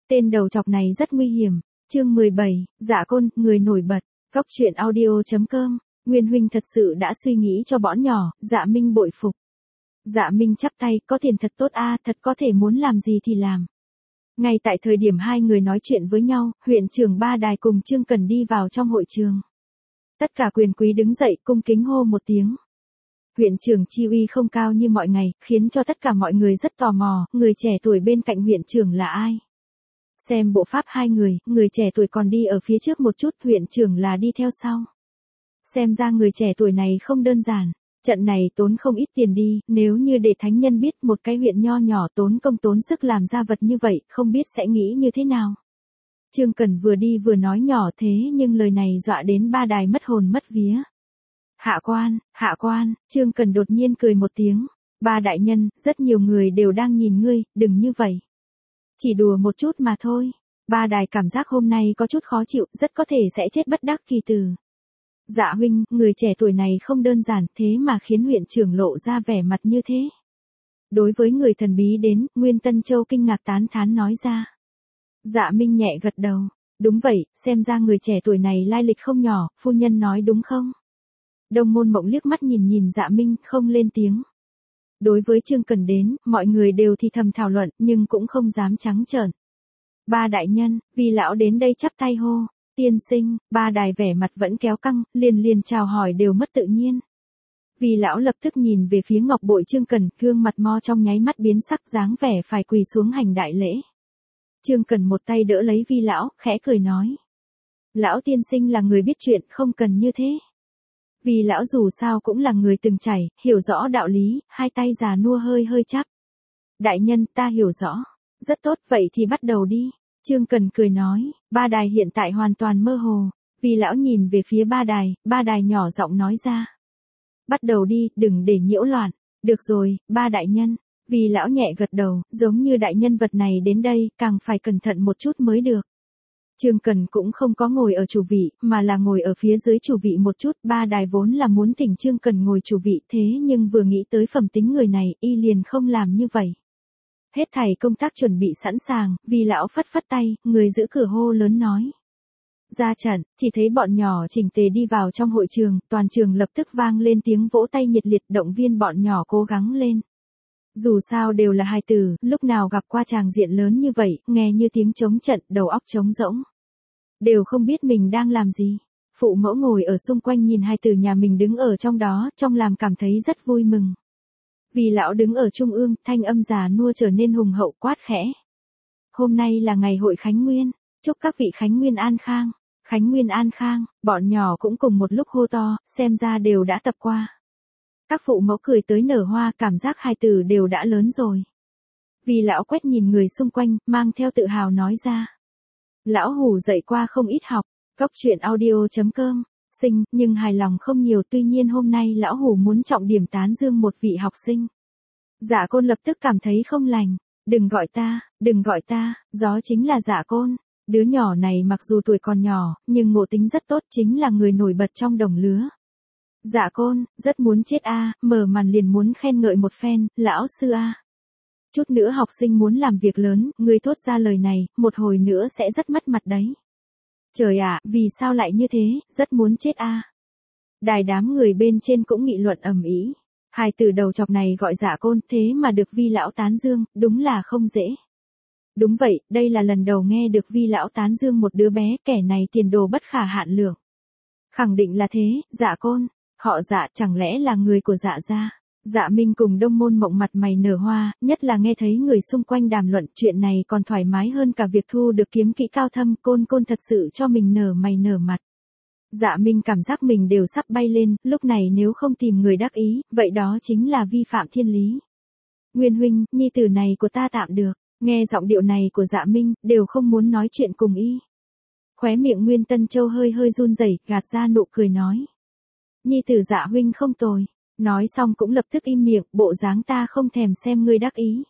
Tên đầu chọc này rất nguy hiểm. Chương 17, Dạ Côn, người nổi bật. Góc truyện audio.com. Nguyên huynh thật sự đã suy nghĩ cho bọn nhỏ, Dạ Minh bội phục. Dạ Minh chắp tay, có tiền thật tốt a, thật có thể muốn làm gì thì làm. Ngay tại thời điểm hai người nói chuyện với nhau, huyện trưởng Ba Đài cùng Trương Cần đi vào trong hội trường. Tất cả quyền quý đứng dậy cung kính hô một tiếng. Huyện trưởng chi uy không cao như mọi ngày, khiến cho tất cả mọi người rất tò mò, người trẻ tuổi bên cạnh huyện trưởng là ai. Xem bộ pháp hai người trẻ tuổi còn đi ở phía trước một chút, huyện trưởng là đi theo sau. Xem ra người trẻ tuổi này không đơn giản, trận này tốn không ít tiền đi, nếu như để thánh nhân biết một cái huyện nho nhỏ tốn công tốn sức làm ra vật như vậy, không biết sẽ nghĩ như thế nào. Trương Cần vừa đi vừa nói nhỏ thế nhưng lời này dọa đến Ba Đài mất hồn mất vía. Hạ quan, Trương Cần đột nhiên cười một tiếng. Ba đại nhân, rất nhiều người đều đang nhìn ngươi, đừng như vậy. Chỉ đùa một chút mà thôi. Ba Đài cảm giác hôm nay có chút khó chịu, rất có thể sẽ chết bất đắc kỳ tử. Dạ huynh, người trẻ tuổi này không đơn giản, thế mà khiến huyện trưởng lộ ra vẻ mặt như thế. Đối với người thần bí đến, Nguyên Tân Châu kinh ngạc tán thán nói ra. Dạ Minh nhẹ gật đầu. Đúng vậy, xem ra người trẻ tuổi này lai lịch không nhỏ, phu nhân nói đúng không? Đông Môn Mộng liếc mắt nhìn Dạ Minh, không lên tiếng. Đối với Trương Cần đến, mọi người đều thì thầm thảo luận, nhưng cũng không dám trắng trợn. Ba đại nhân, vì lão đến đây chắp tay hô. Tiên sinh, Ba Đài vẻ mặt vẫn kéo căng, liền chào hỏi đều mất tự nhiên. Vì lão lập tức nhìn về phía ngọc bội Trương Cần, gương mặt mo trong nháy mắt biến sắc, dáng vẻ phải quỳ xuống hành đại lễ. Trương Cần một tay đỡ lấy Vi lão, khẽ cười nói. Lão tiên sinh là người biết chuyện, không cần như thế. Vì lão dù sao cũng là người từng trải, hiểu rõ đạo lý, hai tay già nua hơi chắp. Đại nhân, ta hiểu rõ. Rất tốt, vậy thì bắt đầu đi. Trương Cần cười nói, Ba Đài hiện tại hoàn toàn mơ hồ. Vì lão nhìn về phía Ba Đài nhỏ giọng nói ra. Bắt đầu đi, đừng để nhiễu loạn. Được rồi, Ba đại nhân. Vì lão nhẹ gật đầu, giống như đại nhân vật này đến đây, càng phải cẩn thận một chút mới được. Trương Cần cũng không có ngồi ở chủ vị, mà là ngồi ở phía dưới chủ vị một chút. Ba Đài vốn là muốn thỉnh Trương Cần ngồi chủ vị, thế nhưng vừa nghĩ tới phẩm tính người này, y liền không làm như vậy. Hết thảy công tác chuẩn bị sẵn sàng, Vì lão phất tay, người giữ cửa hô lớn nói. Ra trận, chỉ thấy bọn nhỏ chỉnh tề đi vào trong hội trường, toàn trường lập tức vang lên tiếng vỗ tay nhiệt liệt, động viên bọn nhỏ cố gắng lên. Dù sao đều là hài tử, lúc nào gặp qua tràng diện lớn như vậy, nghe như tiếng trống trận, đầu óc trống rỗng. Đều không biết mình đang làm gì. Phụ mẫu ngồi ở xung quanh nhìn hài tử nhà mình đứng ở trong đó, trong làm cảm thấy rất vui mừng. Vì lão đứng ở trung ương, thanh âm già nua trở nên hùng hậu quát khẽ. Hôm nay là ngày hội Khánh Nguyên, chúc các vị Khánh Nguyên an khang. Khánh Nguyên an khang, bọn nhỏ cũng cùng một lúc hô to, xem ra đều đã tập qua. Các phụ mẫu cười tới nở hoa, cảm giác hài tử đều đã lớn rồi. Vì lão quét nhìn người xung quanh, mang theo tự hào nói ra. Lão Hủ dạy qua không ít học, góc truyện audio.com, sinh, nhưng hài lòng không nhiều, tuy nhiên hôm nay Lão Hủ muốn trọng điểm tán dương một vị học sinh. Dạ Côn lập tức cảm thấy không lành, đừng gọi ta, gió chính là Dạ Côn. Đứa nhỏ này mặc dù tuổi còn nhỏ, nhưng ngộ tính rất tốt, chính là người nổi bật trong đồng lứa. Dạ Côn, rất muốn chết a, mở màn liền muốn khen ngợi một phen, lão sư a. Chút nữa học sinh muốn làm việc lớn, ngươi thốt ra lời này, một hồi nữa sẽ rất mất mặt đấy. Trời ạ, vì sao lại như thế, rất muốn chết a. Đài đám người bên trên cũng nghị luận ầm ĩ. Hài tử đầu chọc này gọi Dạ Côn, thế mà được Vi lão tán dương, đúng là không dễ. Đúng vậy, đây là lần đầu nghe được Vi lão tán dương một đứa bé, kẻ này tiền đồ bất khả hạn lượng. Khẳng định là thế, Dạ Côn, họ Dạ chẳng lẽ là người của Dạ gia? Dạ Minh cùng Đông Môn Mộng mặt mày nở hoa, nhất là nghe thấy người xung quanh đàm luận, chuyện này còn thoải mái hơn cả việc thu được kiếm kỹ cao thâm, Côn thật sự cho mình nở mày nở mặt. Dạ Minh cảm giác mình đều sắp bay lên, lúc này nếu không tìm người đắc ý, vậy đó chính là vi phạm thiên lý. Nguyên huynh, nhi tử này của ta tạm được. Nghe giọng điệu này của Dạ Minh, đều không muốn nói chuyện cùng y. Khóe miệng Nguyên Tân Châu hơi run rẩy, gạt ra nụ cười nói. Nhi tử Dạ huynh không tồi. Nói xong cũng lập tức im miệng, bộ dáng ta không thèm xem ngươi đắc ý.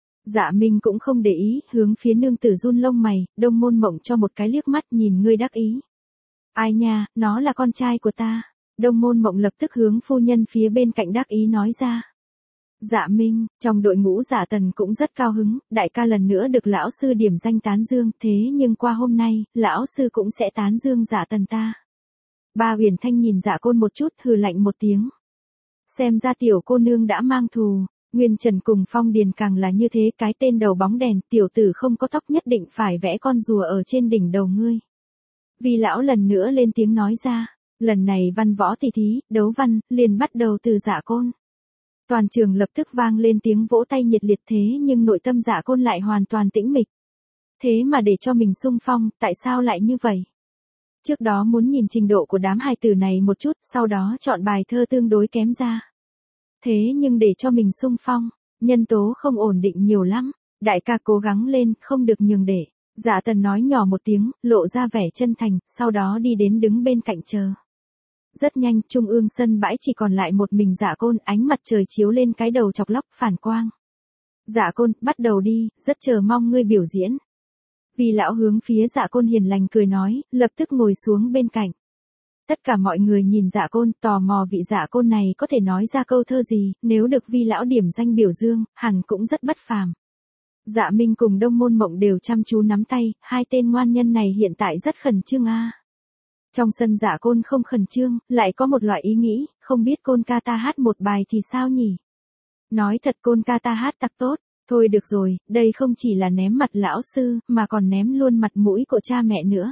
Dạ Minh cũng không để ý, hướng phía nương tử run lông mày, Đông Môn Mộng cho một cái liếc mắt nhìn ngươi đắc ý. Ai nha, nó là con trai của ta. Đông Môn Mộng lập tức hướng phu nhân phía bên cạnh đắc ý nói ra. Dạ Minh, trong đội ngũ Dạ Tần cũng rất cao hứng, đại ca lần nữa được lão sư điểm danh tán dương, thế nhưng qua hôm nay, lão sư cũng sẽ tán dương Dạ Tần ta. Ba Huyền Thanh nhìn Dạ Côn một chút, hừ lạnh một tiếng. Xem ra tiểu cô nương đã mang thù, Nguyên Trần cùng Phong Điền càng là như thế, cái tên đầu bóng đèn, tiểu tử không có tóc nhất định phải vẽ con rùa ở trên đỉnh đầu ngươi. Vì lão lần nữa lên tiếng nói ra, lần này văn võ tỷ thí, đấu văn, liền bắt đầu từ Dạ Côn. Toàn trường lập tức vang lên tiếng vỗ tay nhiệt liệt, thế nhưng nội tâm Dạ Côn lại hoàn toàn tĩnh mịch. Thế mà để cho mình xung phong, tại sao lại như vậy? Trước đó muốn nhìn trình độ của đám hài tử này một chút, sau đó chọn bài thơ tương đối kém ra. Thế nhưng để cho mình xung phong, nhân tố không ổn định nhiều lắm, đại ca cố gắng lên, không được nhường để. Dạ Tần nói nhỏ một tiếng, lộ ra vẻ chân thành, sau đó đi đến đứng bên cạnh chờ. Rất nhanh, trung ương sân bãi chỉ còn lại một mình Dạ Côn, ánh mặt trời chiếu lên cái đầu chọc lóc phản quang. Dạ Côn, bắt đầu đi, rất chờ mong ngươi biểu diễn. Vì lão hướng phía Dạ Côn hiền lành cười nói, lập tức ngồi xuống bên cạnh. Tất cả mọi người nhìn Dạ Côn, tò mò vị Dạ Côn này có thể nói ra câu thơ gì, nếu được Vi lão điểm danh biểu dương, hẳn cũng rất bất phàm. Dạ Minh cùng Đông Môn Mộng đều chăm chú nắm tay, hai tên ngoan nhân này hiện tại rất khẩn trương a. Trong sân Dạ Côn không khẩn trương, lại có một loại ý nghĩ, không biết Côn ca ta hát một bài thì sao nhỉ? Nói thật Côn ca ta hát tặc tốt, thôi được rồi, đây không chỉ là ném mặt lão sư, mà còn ném luôn mặt mũi của cha mẹ nữa.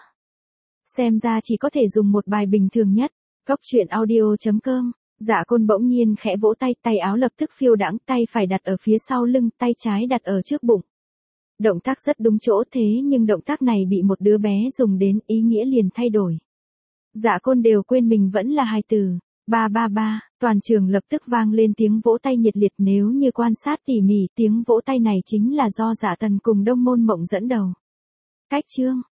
Xem ra chỉ có thể dùng một bài bình thường nhất. Góc truyện audio.com. Dạ Côn bỗng nhiên khẽ vỗ tay, tay áo lập tức phiêu đãng, tay phải đặt ở phía sau lưng, tay trái đặt ở trước bụng. Động tác rất đúng chỗ, thế nhưng động tác này bị một đứa bé dùng đến, ý nghĩa liền thay đổi. Dạ Côn đều quên mình vẫn là hài tử. Ba ba ba, toàn trường lập tức vang lên tiếng vỗ tay nhiệt liệt, nếu như quan sát tỉ mỉ, tiếng vỗ tay này chính là do Dạ Tần cùng Đông Môn Mộng dẫn đầu. Cách chương